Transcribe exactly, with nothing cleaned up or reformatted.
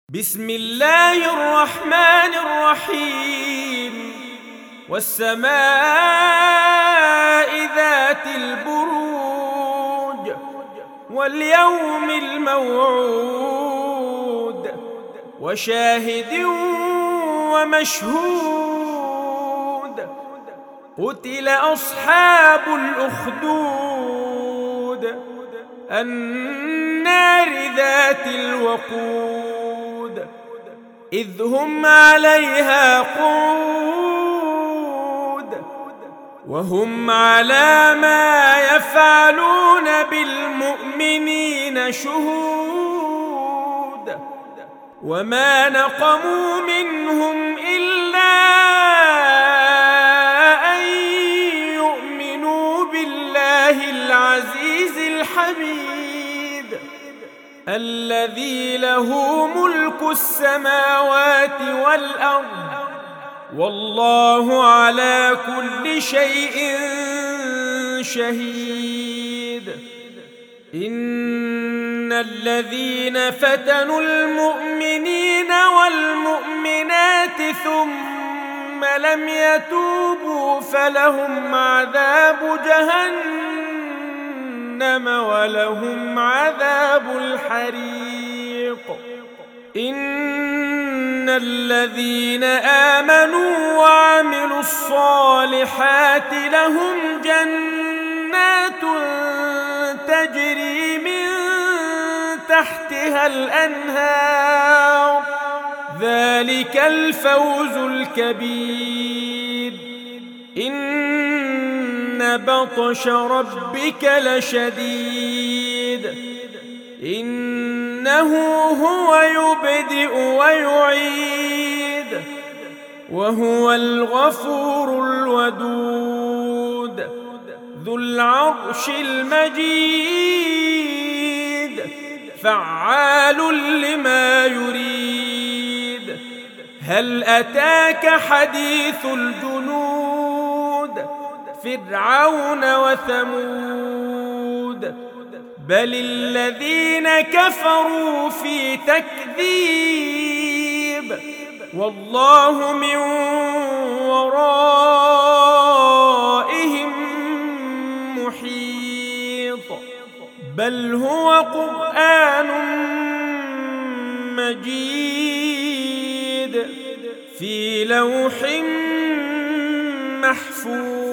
بسم الله الرحمن الرحيم والسماء ذات البروج واليوم الموعود وشاهد ومشهود قتل أصحاب الأخدود النار ذات الوقود إذ هم عليها قعود وهم على ما يفعلون بالمؤمنين شهود وما نقموا منهم إلا أن يؤمنوا بالله العزيز الحميد الذي له ملك السماوات والأرض والله على كل شيء شهيد إن الذين فتنوا المؤمنين والمؤمنات ثم لم يتوبوا فلهم عذاب جهنم ولهم عذاب الحريق إن الذين آمنوا وعملوا الصالحات لهم جنات تجري من تحتها الأنهار ذلك الفوز الكبير إن بطش ربك لشديد إنه هو يبدئ ويعيد وهو الغفور الودود ذو العرش المجيد فعال لما يريد هل أتاك حديث الجنود فرعون وثمود بل الذين كفروا في تكذيب والله من ورائهم محيط بل هو قرآن مجيد في لوح محفوظ